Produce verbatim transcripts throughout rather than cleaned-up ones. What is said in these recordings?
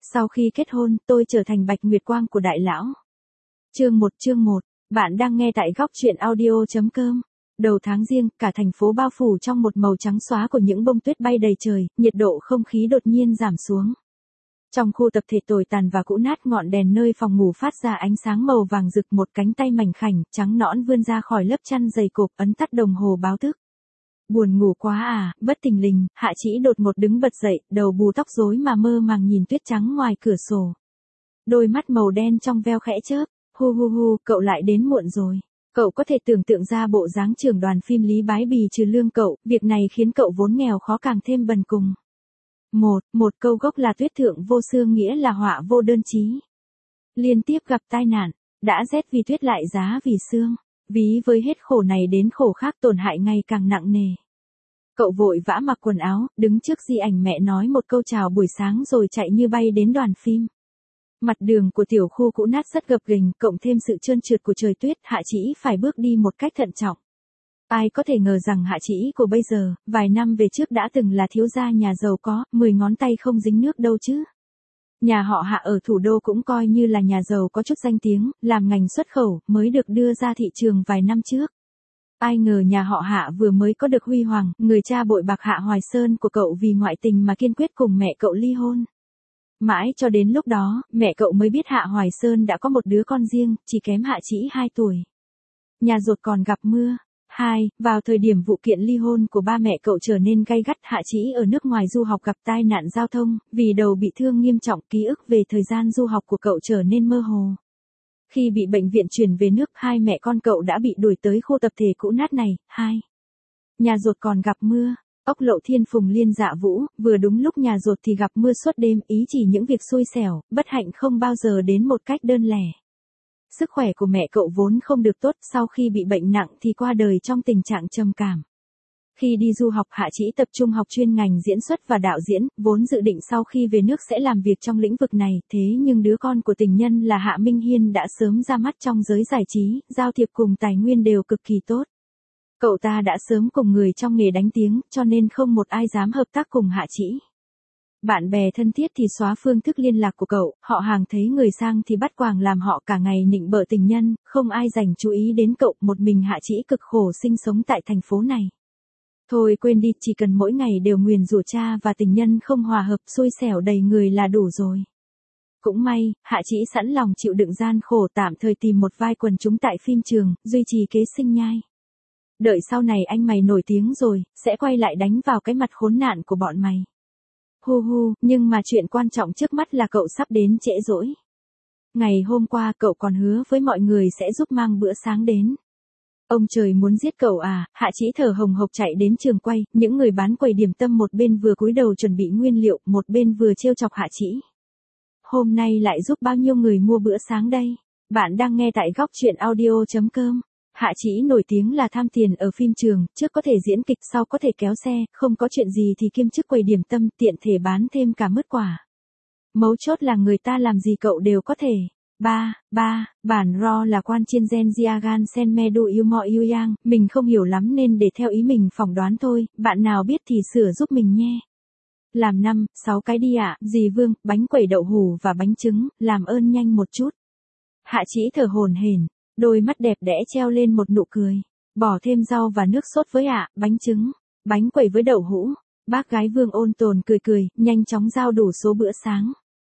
Sau khi kết hôn, tôi trở thành Bạch Nguyệt Quang của đại lão. Chương một chương một, bạn đang nghe tại góc truyện audio.com. Đầu tháng Giêng, cả thành phố bao phủ trong một màu trắng xóa của những bông tuyết bay đầy trời, nhiệt độ không khí đột nhiên giảm xuống. Trong khu tập thể tồi tàn và cũ nát, ngọn đèn nơi phòng ngủ phát ra ánh sáng màu vàng rực, một cánh tay mảnh khảnh, trắng nõn vươn ra khỏi lớp chăn dày cộp, ấn tắt đồng hồ báo thức. Buồn ngủ quá à, bất thình lình, Hạ Chỉ đột ngột đứng bật dậy, đầu bù tóc rối mà mơ màng nhìn tuyết trắng ngoài cửa sổ. Đôi mắt màu đen trong veo khẽ chớp, hu hu hu, cậu lại đến muộn rồi. Cậu có thể tưởng tượng ra bộ dáng trưởng đoàn phim Lý Bái Bì trừ lương cậu, việc này khiến cậu vốn nghèo khó càng thêm bần cùng. Một, một câu gốc là tuyết thượng vô xương nghĩa là họa vô đơn chí. Liên tiếp gặp tai nạn, đã rét vì tuyết lại giá vì xương. Ví với hết khổ này đến khổ khác, tổn hại ngày càng nặng nề. Cậu vội vã mặc quần áo, đứng trước di ảnh mẹ nói một câu chào buổi sáng rồi chạy như bay đến đoàn phim. Mặt đường của tiểu khu cũ nát rất gập ghềnh, cộng thêm sự trơn trượt của trời tuyết, Hạ Chỉ phải bước đi một cách thận trọng. Ai có thể ngờ rằng Hạ Chỉ của bây giờ, vài năm về trước đã từng là thiếu gia nhà giàu có, mười ngón tay không dính nước đâu chứ. Nhà họ Hạ ở thủ đô cũng coi như là nhà giàu có chút danh tiếng, làm ngành xuất khẩu, mới được đưa ra thị trường vài năm trước. Ai ngờ nhà họ Hạ vừa mới có được huy hoàng, người cha bội bạc Hạ Hoài Sơn của cậu vì ngoại tình mà kiên quyết cùng mẹ cậu ly hôn. Mãi cho đến lúc đó, mẹ cậu mới biết Hạ Hoài Sơn đã có một đứa con riêng, chỉ kém Hạ Chỉ hai tuổi. Nhà dột còn gặp mưa. Hai, vào thời điểm vụ kiện ly hôn của ba mẹ cậu trở nên gay gắt, Hạ Chỉ ở nước ngoài du học gặp tai nạn giao thông, vì đầu bị thương nghiêm trọng, ký ức về thời gian du học của cậu trở nên mơ hồ. Khi bị bệnh viện chuyển về nước, hai mẹ con cậu đã bị đuổi tới khu tập thể cũ nát này. Hai, nhà dột còn gặp mưa. Ốc Lậu Thiên Phùng Liên Dạ Vũ, vừa đúng lúc nhà dột thì gặp mưa suốt đêm, ý chỉ những việc xui xẻo, bất hạnh không bao giờ đến một cách đơn lẻ. Sức khỏe của mẹ cậu vốn không được tốt, sau khi bị bệnh nặng thì qua đời trong tình trạng trầm cảm. Khi đi du học, Hạ Chỉ tập trung học chuyên ngành diễn xuất và đạo diễn, vốn dự định sau khi về nước sẽ làm việc trong lĩnh vực này, thế nhưng đứa con của tình nhân là Hạ Minh Hiên đã sớm ra mắt trong giới giải trí, giao thiệp cùng tài nguyên đều cực kỳ tốt. Cậu ta đã sớm cùng người trong nghề đánh tiếng, cho nên không một ai dám hợp tác cùng Hạ Chỉ. Bạn bè thân thiết thì xóa phương thức liên lạc của cậu, họ hàng thấy người sang thì bắt quàng làm họ, cả ngày nịnh bợ tình nhân, không ai dành chú ý đến cậu, một mình Hạ Chỉ cực khổ sinh sống tại thành phố này. Thôi quên đi, chỉ cần mỗi ngày đều nguyền rủa cha và tình nhân không hòa hợp, xui xẻo đầy người là đủ rồi. Cũng may, Hạ Chỉ sẵn lòng chịu đựng gian khổ, tạm thời tìm một vai quần chúng tại phim trường, duy trì kế sinh nhai. Đợi sau này anh mày nổi tiếng rồi, sẽ quay lại đánh vào cái mặt khốn nạn của bọn mày. Hu hu, nhưng mà chuyện quan trọng trước mắt là cậu sắp đến trễ rỗi. Ngày hôm qua cậu còn hứa với mọi người sẽ giúp mang bữa sáng đến. Ông trời muốn giết cậu à? Hạ Chỉ thở hồng hộc chạy đến trường quay, những người bán quầy điểm tâm một bên vừa cúi đầu chuẩn bị nguyên liệu, một bên vừa trêu chọc Hạ Chỉ. Hôm nay lại giúp bao nhiêu người mua bữa sáng đây? Bạn đang nghe tại góc truyện audio.com. Hạ Chỉ nổi tiếng là tham tiền ở phim trường, trước có thể diễn kịch, sau có thể kéo xe, không có chuyện gì thì kiêm chức quầy điểm tâm, tiện thể bán thêm cả mứt quả. Mấu chốt là người ta làm gì cậu đều có thể. Ba, ba, bản ro là quan chiên gen jiagan sen medu yêu mọi yêu yang, mình không hiểu lắm nên để theo ý mình phỏng đoán thôi, bạn nào biết thì sửa giúp mình nhé. Làm năm, sáu cái đi ạ, à, dì Vương, bánh quẩy đậu hủ và bánh trứng, làm ơn nhanh một chút. Hạ Chỉ thở hổn hển. Đôi mắt đẹp đẽ treo lên một nụ cười. Bỏ thêm rau và nước sốt với ạ, à, bánh trứng, bánh quẩy với đậu hũ. Bác gái Vương ôn tồn cười cười, nhanh chóng giao đủ số bữa sáng.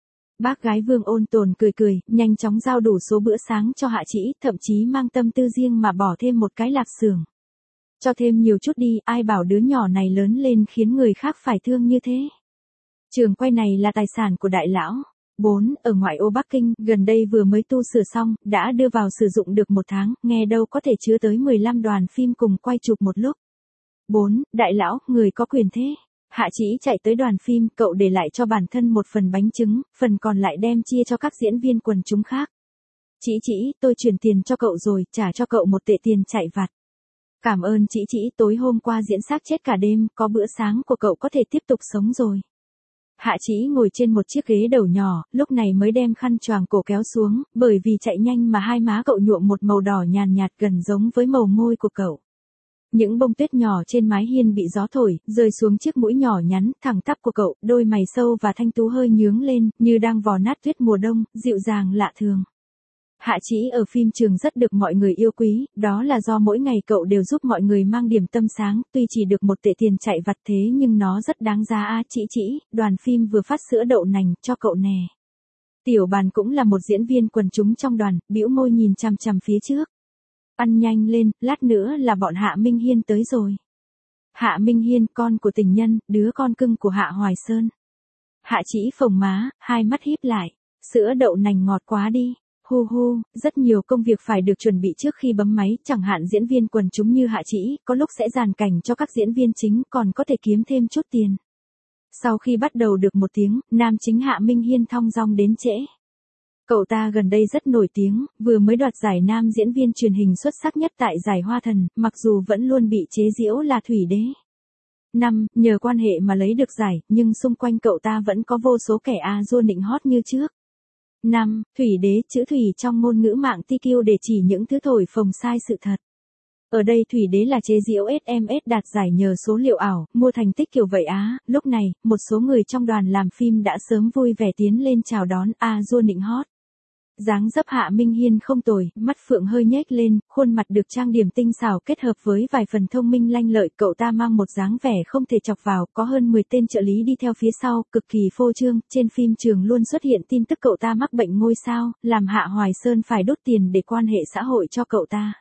Bác gái Vương ôn tồn cười cười, nhanh chóng giao đủ số bữa sáng cho Hạ Chỉ, thậm chí mang tâm tư riêng mà bỏ thêm một cái lạp xưởng. Cho thêm nhiều chút đi, ai bảo đứa nhỏ này lớn lên khiến người khác phải thương như thế. Trường quay này là tài sản của đại lão. Bốn, ở ngoại ô Bắc Kinh, gần đây vừa mới tu sửa xong, đã đưa vào sử dụng được một tháng, nghe đâu có thể chứa tới mười lăm đoàn phim cùng quay chụp một lúc. Bốn, đại lão, người có quyền thế. Hạ Chỉ chạy tới đoàn phim, cậu để lại cho bản thân một phần bánh trứng, phần còn lại đem chia cho các diễn viên quần chúng khác. Chỉ Chỉ, tôi chuyển tiền cho cậu rồi, trả cho cậu một tệ tiền chạy vặt. Cảm ơn Chỉ Chỉ, tối hôm qua diễn xác chết cả đêm, có bữa sáng của cậu có thể tiếp tục sống rồi. Hạ Chỉ ngồi trên một chiếc ghế đầu nhỏ, lúc này mới đem khăn choàng cổ kéo xuống, bởi vì chạy nhanh mà hai má cậu nhuộm một màu đỏ nhàn nhạt gần giống với màu môi của cậu. Những bông tuyết nhỏ trên mái hiên bị gió thổi, rơi xuống chiếc mũi nhỏ nhắn, thẳng tắp của cậu, đôi mày sâu và thanh tú hơi nhướng lên, như đang vò nát tuyết mùa đông, dịu dàng lạ thường. Hạ Chỉ ở phim trường rất được mọi người yêu quý, đó là do mỗi ngày cậu đều giúp mọi người mang điểm tâm sáng, tuy chỉ được một tệ tiền chạy vặt thế nhưng nó rất đáng giá a. Chỉ Chỉ, đoàn phim vừa phát sữa đậu nành cho cậu nè. Tiểu Bàn cũng là một diễn viên quần chúng trong đoàn, bĩu môi nhìn chằm chằm phía trước. Ăn nhanh lên, lát nữa là bọn Hạ Minh Hiên tới rồi. Hạ Minh Hiên, con của tình nhân, đứa con cưng của Hạ Hoài Sơn. Hạ Chỉ phồng má, hai mắt híp lại. Sữa đậu nành ngọt quá đi. Hu hu, rất nhiều công việc phải được chuẩn bị trước khi bấm máy, chẳng hạn diễn viên quần chúng như Hạ Chỉ, có lúc sẽ dàn cảnh cho các diễn viên chính còn có thể kiếm thêm chút tiền. Sau khi bắt đầu được một tiếng, nam chính Hạ Minh Hiên thong dong đến trễ. Cậu ta gần đây rất nổi tiếng, vừa mới đoạt giải nam diễn viên truyền hình xuất sắc nhất tại giải Hoa Thần, mặc dù vẫn luôn bị chế giễu là Thủy Đế. Năm, nhờ quan hệ mà lấy được giải, nhưng xung quanh cậu ta vẫn có vô số kẻ a dua nịnh hót như trước. Năm, Thủy Đế, chữ Thủy trong ngôn ngữ mạng tê quy để chỉ những thứ thổi phồng sai sự thật. Ở đây Thủy Đế là chế giễu ét em ét đạt giải nhờ số liệu ảo, mua thành tích kiểu vậy á. Lúc này, một số người trong đoàn làm phim đã sớm vui vẻ tiến lên chào đón a dua nịnh hót. Dáng dấp Hạ Minh Hiên không tồi, mắt phượng hơi nhếch lên, khuôn mặt được trang điểm tinh xảo kết hợp với vài phần thông minh lanh lợi, cậu ta mang một dáng vẻ không thể chọc vào, có hơn mười tên trợ lý đi theo phía sau, cực kỳ phô trương, trên phim trường luôn xuất hiện tin tức cậu ta mắc bệnh ngôi sao, làm Hạ Hoài Sơn phải đốt tiền để quan hệ xã hội cho cậu ta.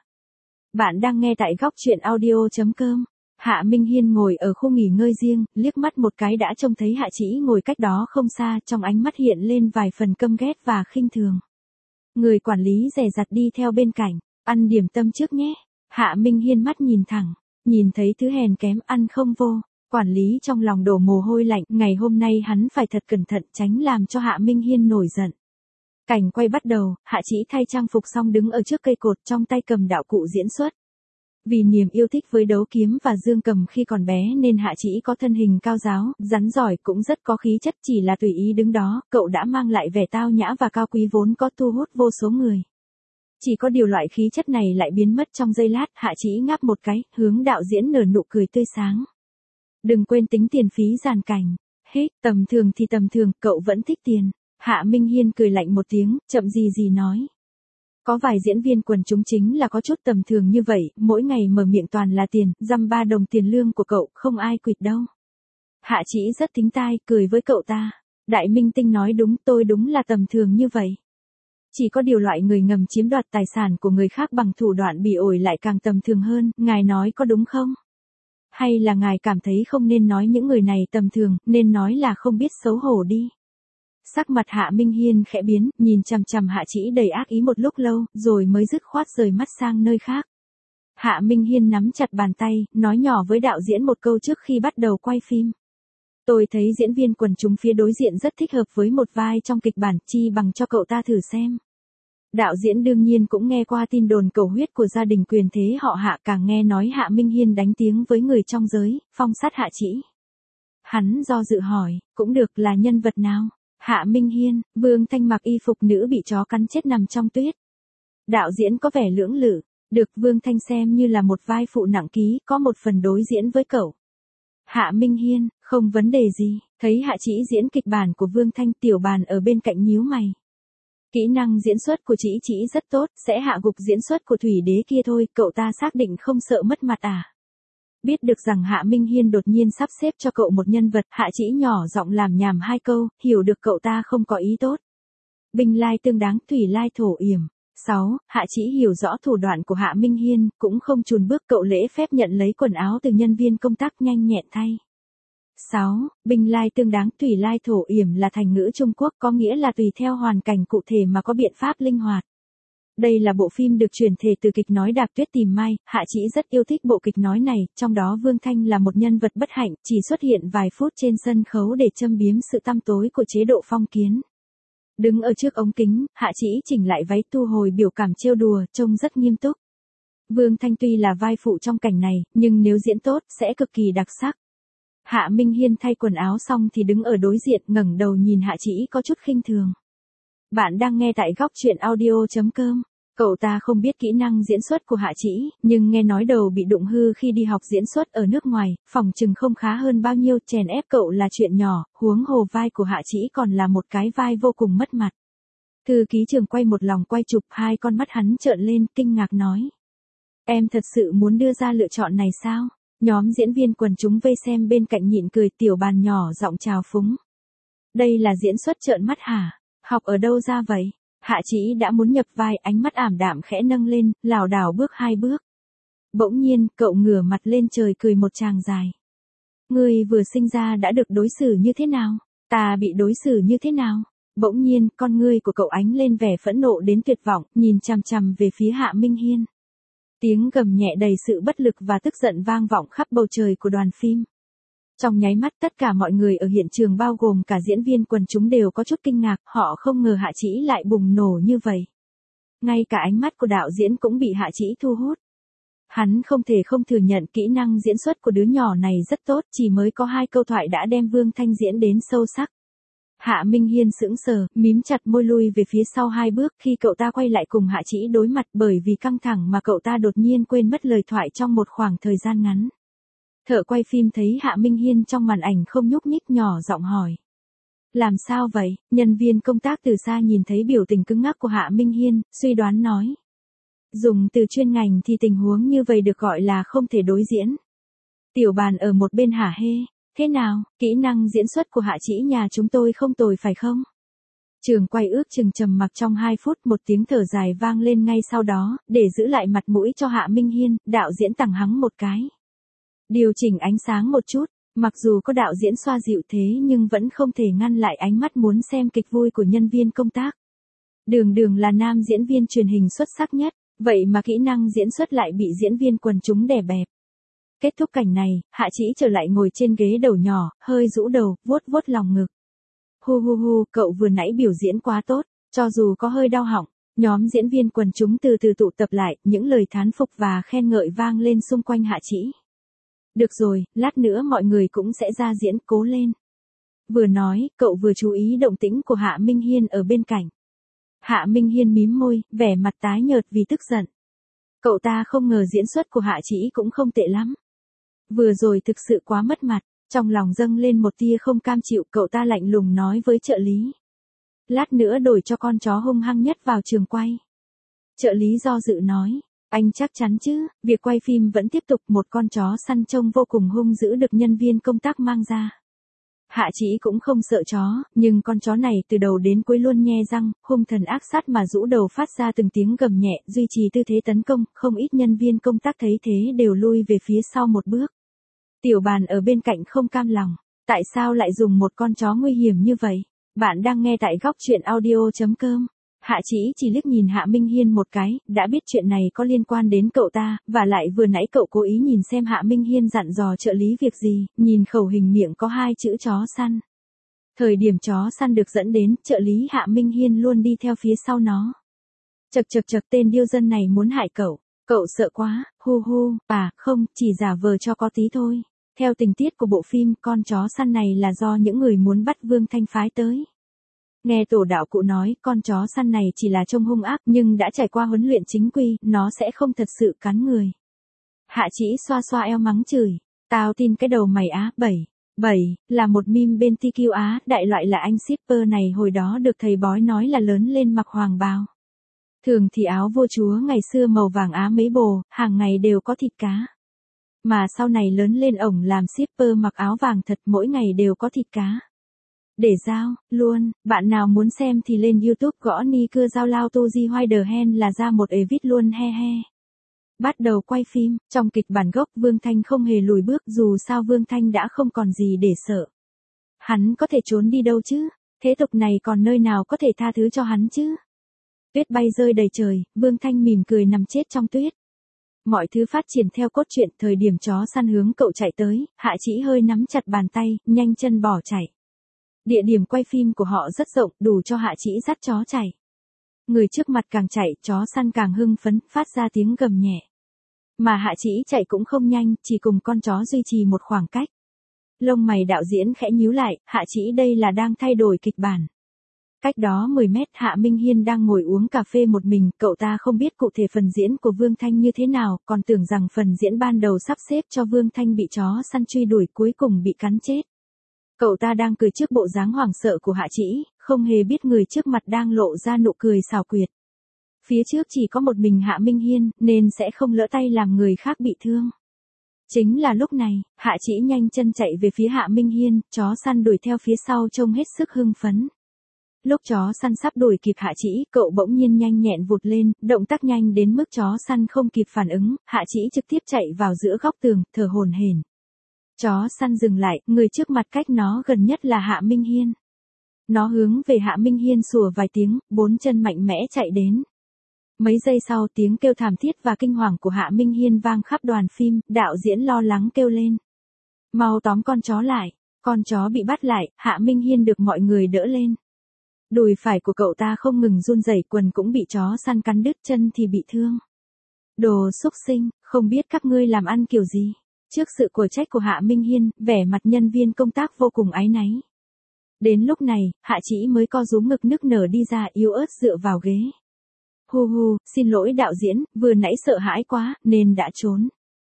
Bạn đang nghe tại góc truyện audio chấm com. Hạ Minh Hiên ngồi ở khu nghỉ ngơi riêng, liếc mắt một cái đã trông thấy Hạ Chỉ ngồi cách đó không xa, trong ánh mắt hiện lên vài phần căm ghét và khinh thường. Người quản lý dè dặt đi theo bên cạnh, ăn điểm tâm trước nhé. Hạ Minh Hiên mắt nhìn thẳng, nhìn thấy thứ hèn kém ăn không vô. Quản lý trong lòng đổ mồ hôi lạnh, ngày hôm nay hắn phải thật cẩn thận tránh làm cho Hạ Minh Hiên nổi giận. Cảnh quay bắt đầu, Hạ Chỉ thay trang phục xong đứng ở trước cây cột, trong tay cầm đạo cụ diễn xuất. Vì niềm yêu thích với đấu kiếm và dương cầm khi còn bé nên Hạ Chỉ có thân hình cao ráo, rắn giỏi, cũng rất có khí chất, chỉ là tùy ý đứng đó, cậu đã mang lại vẻ tao nhã và cao quý vốn có thu hút vô số người. Chỉ có điều loại khí chất này lại biến mất trong giây lát, Hạ Chỉ ngáp một cái, hướng đạo diễn nở nụ cười tươi sáng. Đừng quên tính tiền phí dàn cảnh. Hết, tầm thường thì tầm thường, cậu vẫn thích tiền. Hạ Minh Hiên cười lạnh một tiếng, chậm gì gì nói. Có vài diễn viên quần chúng chính là có chút tầm thường như vậy, mỗi ngày mở miệng toàn là tiền, dăm ba đồng tiền lương của cậu, không ai quỵt đâu. Hạ Chỉ rất thính tai, cười với cậu ta. Đại minh tinh nói đúng, tôi đúng là tầm thường như vậy. Chỉ có điều loại người ngầm chiếm đoạt tài sản của người khác bằng thủ đoạn bỉ ổi lại càng tầm thường hơn, ngài nói có đúng không? Hay là ngài cảm thấy không nên nói những người này tầm thường, nên nói là không biết xấu hổ đi. Sắc mặt Hạ Minh Hiên khẽ biến, nhìn chằm chằm Hạ Chỉ đầy ác ý một lúc lâu, rồi mới dứt khoát rời mắt sang nơi khác. Hạ Minh Hiên nắm chặt bàn tay, nói nhỏ với đạo diễn một câu trước khi bắt đầu quay phim. Tôi thấy diễn viên quần chúng phía đối diện rất thích hợp với một vai trong kịch bản, chi bằng cho cậu ta thử xem. Đạo diễn đương nhiên cũng nghe qua tin đồn cầu huyết của gia đình quyền thế họ Hạ, càng nghe nói Hạ Minh Hiên đánh tiếng với người trong giới, phong sát Hạ Chỉ. Hắn do dự hỏi, cũng được, là nhân vật nào? Hạ Minh Hiên, Vương Thanh mặc y phục nữ bị chó cắn chết nằm trong tuyết. Đạo diễn có vẻ lưỡng lự, được, Vương Thanh xem như là một vai phụ nặng ký, có một phần đối diễn với cậu. Hạ Minh Hiên, không vấn đề gì, thấy Hạ Chỉ diễn kịch bản của Vương Thanh, Tiểu Bàn ở bên cạnh nhíu mày. Kỹ năng diễn xuất của Chỉ Chỉ rất tốt, sẽ hạ gục diễn xuất của Thủy Đế kia thôi, cậu ta xác định không sợ mất mặt à? Biết được rằng Hạ Minh Hiên đột nhiên sắp xếp cho cậu một nhân vật, Hạ Chỉ nhỏ giọng làm nhảm hai câu, hiểu được cậu ta không có ý tốt. Binh lai tương đáng, thủy lai thổ yểm. sáu. Hạ Chỉ hiểu rõ thủ đoạn của Hạ Minh Hiên, cũng không chùn bước, cậu lễ phép nhận lấy quần áo từ nhân viên công tác, nhanh nhẹn thay. sáu. Binh lai tương đáng, thủy lai thổ yểm là thành ngữ Trung Quốc, có nghĩa là tùy theo hoàn cảnh cụ thể mà có biện pháp linh hoạt. Đây là bộ phim được chuyển thể từ kịch nói Đạp Tuyết Tìm Mai, Hạ Chỉ rất yêu thích bộ kịch nói này, trong đó Vương Thanh là một nhân vật bất hạnh, chỉ xuất hiện vài phút trên sân khấu để châm biếm sự tăm tối của chế độ phong kiến. Đứng ở trước ống kính, Hạ Chỉ chỉnh lại váy, thu hồi biểu cảm trêu đùa, trông rất nghiêm túc. Vương Thanh tuy là vai phụ trong cảnh này, nhưng nếu diễn tốt, sẽ cực kỳ đặc sắc. Hạ Minh Hiên thay quần áo xong thì đứng ở đối diện, ngẩng đầu nhìn Hạ Chỉ có chút khinh thường. Bạn đang nghe tại góc truyện audio chấm com. Cậu ta không biết kỹ năng diễn xuất của Hạ Chỉ, nhưng nghe nói đầu bị đụng hư khi đi học diễn xuất ở nước ngoài, phòng chừng không khá hơn bao nhiêu, chèn ép cậu là chuyện nhỏ, huống hồ vai của Hạ Chỉ còn là một cái vai vô cùng mất mặt. Thư ký Trường quay một lòng quay chụp, hai con mắt hắn trợn lên, kinh ngạc nói. Em thật sự muốn đưa ra lựa chọn này sao? Nhóm diễn viên quần chúng vây xem bên cạnh nhịn cười, Tiểu Bàn nhỏ giọng chào phúng. Đây là diễn xuất trợn mắt hả? Học ở đâu ra vậy? Hạ Chỉ đã muốn nhập vai, ánh mắt ảm đạm khẽ nâng lên, lảo đảo bước hai bước. Bỗng nhiên, cậu ngửa mặt lên trời cười một tràng dài. Ngươi vừa sinh ra đã được đối xử như thế nào? Ta bị đối xử như thế nào? Bỗng nhiên, con ngươi của cậu ánh lên vẻ phẫn nộ đến tuyệt vọng, nhìn chằm chằm về phía Hạ Minh Hiên. Tiếng gầm nhẹ đầy sự bất lực và tức giận vang vọng khắp bầu trời của đoàn phim. Trong nháy mắt tất cả mọi người ở hiện trường bao gồm cả diễn viên quần chúng đều có chút kinh ngạc, họ không ngờ Hạ Chỉ lại bùng nổ như vậy. Ngay cả ánh mắt của đạo diễn cũng bị Hạ Chỉ thu hút. Hắn không thể không thừa nhận kỹ năng diễn xuất của đứa nhỏ này rất tốt, chỉ mới có hai câu thoại đã đem Vương Thanh diễn đến sâu sắc. Hạ Minh Hiên sững sờ, mím chặt môi lui về phía sau hai bước khi cậu ta quay lại cùng Hạ Chỉ đối mặt, bởi vì căng thẳng mà cậu ta đột nhiên quên mất lời thoại trong một khoảng thời gian ngắn. Thợ quay phim thấy Hạ Minh Hiên trong màn ảnh không nhúc nhích, nhỏ giọng hỏi. Làm sao vậy? Nhân viên công tác từ xa nhìn thấy biểu tình cứng ngắc của Hạ Minh Hiên, suy đoán nói. Dùng từ chuyên ngành thì tình huống như vậy được gọi là không thể đối diễn. Tiểu Bàn ở một bên hả hê. Thế nào, kỹ năng diễn xuất của Hạ Chỉ nhà chúng tôi không tồi phải không? Trường quay ước chừng trầm mặc trong hai phút, một tiếng thở dài vang lên ngay sau đó, để giữ lại mặt mũi cho Hạ Minh Hiên, đạo diễn tằng hắng một cái. Điều chỉnh ánh sáng một chút, mặc dù có đạo diễn xoa dịu thế nhưng vẫn không thể ngăn lại ánh mắt muốn xem kịch vui của nhân viên công tác. Đường Đường là nam diễn viên truyền hình xuất sắc nhất, vậy mà kỹ năng diễn xuất lại bị diễn viên quần chúng đè bẹp. Kết thúc cảnh này, Hạ Chỉ trở lại ngồi trên ghế đầu nhỏ, hơi rũ đầu, vuốt vuốt lòng ngực. Hu hu hu, cậu vừa nãy biểu diễn quá tốt, cho dù có hơi đau họng. Nhóm diễn viên quần chúng từ từ tụ tập lại, những lời thán phục và khen ngợi vang lên xung quanh Hạ Chỉ. Được rồi, lát nữa mọi người cũng sẽ ra diễn, cố lên. Vừa nói, cậu vừa chú ý động tĩnh của Hạ Minh Hiên ở bên cạnh. Hạ Minh Hiên mím môi, vẻ mặt tái nhợt vì tức giận. Cậu ta không ngờ diễn xuất của Hạ Chỉ cũng không tệ lắm. Vừa rồi thực sự quá mất mặt, trong lòng dâng lên một tia không cam chịu, cậu ta lạnh lùng nói với trợ lý. Lát nữa đổi cho con chó hung hăng nhất vào trường quay. Trợ lý do dự nói, anh chắc chắn chứ, việc quay phim vẫn tiếp tục, một con chó săn trông vô cùng hung dữ được nhân viên công tác mang ra. Hạ Chỉ cũng không sợ chó, nhưng con chó này từ đầu đến cuối luôn nhe răng, hung thần ác sát mà rũ đầu phát ra từng tiếng gầm nhẹ, duy trì tư thế tấn công, không ít nhân viên công tác thấy thế đều lui về phía sau một bước. Tiểu Bàn ở bên cạnh không cam lòng, tại sao lại dùng một con chó nguy hiểm như vậy? Bạn đang nghe tại góc truyện audio chấm com. Hạ Chỉ chỉ liếc nhìn Hạ Minh Hiên một cái, đã biết chuyện này có liên quan đến cậu ta, và lại vừa nãy cậu cố ý nhìn xem Hạ Minh Hiên dặn dò trợ lý việc gì, nhìn khẩu hình miệng có hai chữ chó săn. Thời điểm chó săn được dẫn đến, trợ lý Hạ Minh Hiên luôn đi theo phía sau nó. Chật chật chật, tên điêu dân này muốn hại cậu, cậu sợ quá, hu hu, à, không, chỉ giả vờ cho có tí thôi. Theo tình tiết của bộ phim, con chó săn này là do những người muốn bắt Vương Thanh phái tới. Nghe tổ đạo cụ nói, con chó săn này chỉ là trông hung ác nhưng đã trải qua huấn luyện chính quy, nó sẽ không thật sự cắn người. Hạ Chỉ xoa xoa eo mắng chửi, tao tin cái đầu mày á, bảy, bảy, là một meme bên tê quy Á, đại loại là anh shipper này hồi đó được thầy bói nói là lớn lên mặc hoàng bào. Thường thì áo vua chúa ngày xưa màu vàng á mấy bồ, hàng ngày đều có thịt cá. Mà sau này lớn lên ổng làm shipper mặc áo vàng thật, mỗi ngày đều có thịt cá. Để giao, luôn, bạn nào muốn xem thì lên YouTube gõ ni cưa giao lao tu di hoài đờ hen là ra một edit luôn, he he. Bắt đầu quay phim, trong kịch bản gốc Vương Thanh không hề lùi bước, dù sao Vương Thanh đã không còn gì để sợ. Hắn có thể trốn đi đâu chứ, thế tục này còn nơi nào có thể tha thứ cho hắn chứ. Tuyết bay rơi đầy trời, Vương Thanh mỉm cười nằm chết trong tuyết. Mọi thứ phát triển theo cốt truyện, thời điểm chó săn hướng cậu chạy tới, Hạ Chỉ hơi nắm chặt bàn tay, nhanh chân bỏ chạy. Địa điểm quay phim của họ rất rộng, đủ cho Hạ Chỉ dắt chó chạy. Người trước mặt càng chạy, chó săn càng hưng phấn, phát ra tiếng gầm nhẹ. Mà Hạ Chỉ chạy cũng không nhanh, chỉ cùng con chó duy trì một khoảng cách. Lông mày đạo diễn khẽ nhíu lại, Hạ Chỉ đây là đang thay đổi kịch bản. Cách đó mười mét Hạ Minh Hiên đang ngồi uống cà phê một mình, cậu ta không biết cụ thể phần diễn của Vương Thanh như thế nào, còn tưởng rằng phần diễn ban đầu sắp xếp cho Vương Thanh bị chó săn truy đuổi cuối cùng bị cắn chết. Cậu ta đang cười trước bộ dáng hoảng sợ của Hạ Trĩ, không hề biết người trước mặt đang lộ ra nụ cười xảo quyệt. Phía trước chỉ có một mình Hạ Minh Hiên, nên sẽ không lỡ tay làm người khác bị thương. Chính là lúc này, Hạ Trĩ nhanh chân chạy về phía Hạ Minh Hiên, chó săn đuổi theo phía sau trông hết sức hưng phấn. Lúc chó săn sắp đuổi kịp Hạ Trĩ, cậu bỗng nhiên nhanh nhẹn vụt lên, động tác nhanh đến mức chó săn không kịp phản ứng, Hạ Trĩ trực tiếp chạy vào giữa góc tường, thở hổn hển. Chó săn dừng lại, người trước mặt cách nó gần nhất là Hạ Minh Hiên. Nó hướng về Hạ Minh Hiên sủa vài tiếng, bốn chân mạnh mẽ chạy đến. Mấy giây sau tiếng kêu thảm thiết và kinh hoàng của Hạ Minh Hiên vang khắp đoàn phim, đạo diễn lo lắng kêu lên. Mau tóm con chó lại, con chó bị bắt lại, Hạ Minh Hiên được mọi người đỡ lên. Đùi phải của cậu ta không ngừng run rẩy, quần cũng bị chó săn cắn đứt, chân thì bị thương. Đồ xúc sinh, không biết các ngươi làm ăn kiểu gì. Trước sự của trách của Hạ Minh Hiên, vẻ mặt nhân viên công tác vô cùng áy náy. Đến lúc này, Hạ Trĩ mới co rúm ngực nức nở đi ra, yếu ớt dựa vào ghế. Hu hu, xin lỗi đạo diễn, vừa nãy sợ hãi quá, nên đã trốn.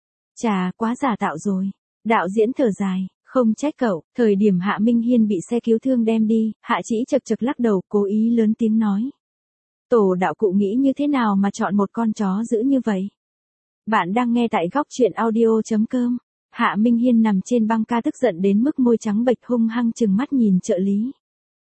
Chà, quá giả tạo rồi. Đạo diễn thở dài, không trách cậu, thời điểm Hạ Minh Hiên bị xe cứu thương đem đi, Hạ Trĩ chật chật lắc đầu, cố ý lớn tiếng nói. Tổ đạo cụ nghĩ như thế nào mà chọn một con chó dữ như vậy? Bạn đang nghe tại góc truyện audio chấm com. Hạ Minh Hiên nằm trên băng ca tức giận đến mức môi trắng bệch, hung hăng trừng mắt nhìn trợ lý.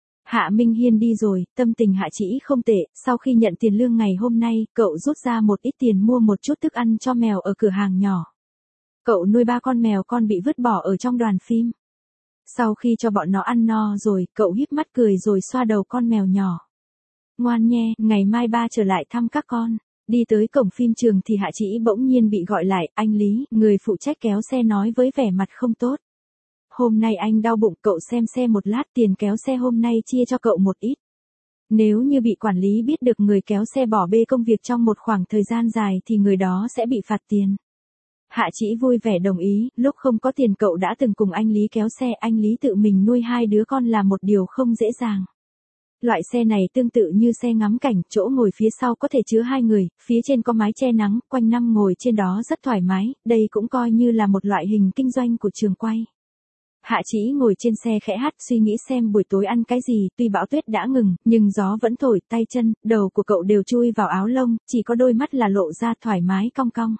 Hạ Minh Hiên đi rồi, tâm tình Hạ Trĩ không tệ, sau khi nhận tiền lương ngày hôm nay, cậu rút ra một ít tiền mua một chút thức ăn cho mèo ở cửa hàng nhỏ. Cậu nuôi ba con mèo con bị vứt bỏ ở trong đoàn phim. Sau khi cho bọn nó ăn no rồi, cậu híp mắt cười rồi xoa đầu con mèo nhỏ. Ngoan nhe, ngày mai ba trở lại thăm các con. Đi tới cổng phim trường thì Hạ Trĩ bỗng nhiên bị gọi lại, anh Lý, người phụ trách kéo xe nói với vẻ mặt không tốt. Hôm nay anh đau bụng, cậu xem xe một lát, tiền kéo xe hôm nay chia cho cậu một ít. Nếu như bị quản lý biết được người kéo xe bỏ bê công việc trong một khoảng thời gian dài thì người đó sẽ bị phạt tiền. Hạ Trĩ vui vẻ đồng ý, lúc không có tiền cậu đã từng cùng anh Lý kéo xe, anh Lý tự mình nuôi hai đứa con là một điều không dễ dàng. Loại xe này tương tự như xe ngắm cảnh, chỗ ngồi phía sau có thể chứa hai người, phía trên có mái che nắng, quanh năm ngồi trên đó rất thoải mái, đây cũng coi như là một loại hình kinh doanh của trường quay. Hạ Trĩ ngồi trên xe khẽ hắt, suy nghĩ xem buổi tối ăn cái gì, tuy bão tuyết đã ngừng, nhưng gió vẫn thổi, tay chân, đầu của cậu đều chui vào áo lông, chỉ có đôi mắt là lộ ra thoải mái cong cong.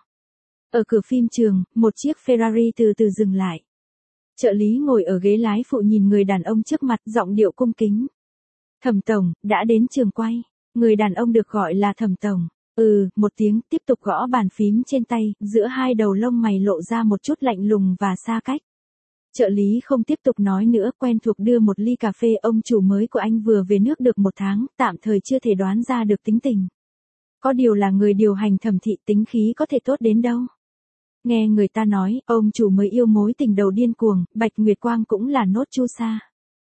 Ở cửa phim trường, một chiếc Ferrari từ từ dừng lại. Trợ lý ngồi ở ghế lái phụ nhìn người đàn ông trước mặt, giọng điệu cung kính. Thẩm tổng, đã đến trường quay. Người đàn ông được gọi là Thẩm tổng. Ừ, một tiếng, tiếp tục gõ bàn phím trên tay, giữa hai đầu lông mày lộ ra một chút lạnh lùng và xa cách. Trợ lý không tiếp tục nói nữa, quen thuộc đưa một ly cà phê, ông chủ mới của anh vừa về nước được một tháng, tạm thời chưa thể đoán ra được tính tình. Có điều là người điều hành Thẩm thị, tính khí có thể tốt đến đâu. Nghe người ta nói, ông chủ mới yêu mối tình đầu điên cuồng, Bạch Nguyệt Quang cũng là nốt chu sa.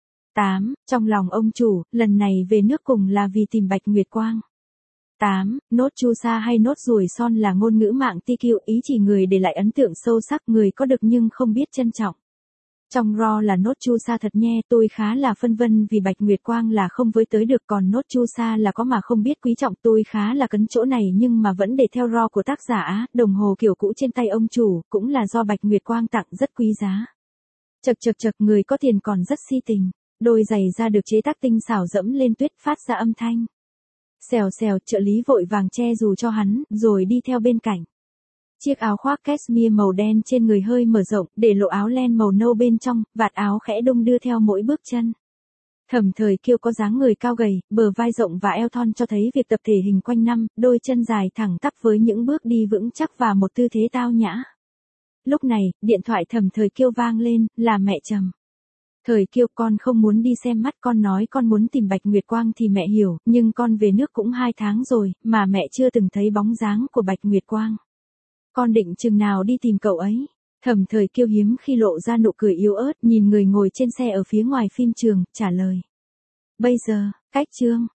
tám. Trong lòng ông chủ, lần này về nước cùng là vì tìm Bạch Nguyệt Quang. tám. Nốt chu sa hay nốt ruồi son là ngôn ngữ mạng tê quy, ý chỉ người để lại ấn tượng sâu sắc, người có được nhưng không biết trân trọng. Trong ro là nốt chu sa thật nhé, tôi khá là phân vân vì Bạch Nguyệt Quang là không với tới được, còn nốt chu sa là có mà không biết quý trọng, tôi khá là cấn chỗ này nhưng mà vẫn để theo ro của tác giả Á, đồng hồ kiểu cũ trên tay ông chủ, cũng là do Bạch Nguyệt Quang tặng, rất quý giá. Chật chật chật, người có tiền còn rất si tình. Đôi giày da được chế tác tinh xảo dẫm lên tuyết phát ra âm thanh. Xèo xèo, trợ lý vội vàng che dù cho hắn, rồi đi theo bên cạnh. Chiếc áo khoác cashmere màu đen trên người hơi mở rộng, để lộ áo len màu nâu bên trong, vạt áo khẽ đung đưa theo mỗi bước chân. Thẩm Thời Kiêu có dáng người cao gầy, bờ vai rộng và eo thon cho thấy việc tập thể hình quanh năm, đôi chân dài thẳng tắp với những bước đi vững chắc và một tư thế tao nhã. Lúc này, điện thoại Thẩm Thời Kiêu vang lên, là mẹ Trầm. Thời Kiêu, con không muốn đi xem mắt, con nói con muốn tìm Bạch Nguyệt Quang thì mẹ hiểu, nhưng con về nước cũng hai tháng rồi, mà mẹ chưa từng thấy bóng dáng của Bạch Nguyệt Quang. Con định chừng nào đi tìm cậu ấy? Thẩm Thời Kiêu hiếm khi lộ ra nụ cười yếu ớt, nhìn người ngồi trên xe ở phía ngoài phim trường, trả lời. Bây giờ, cách chương,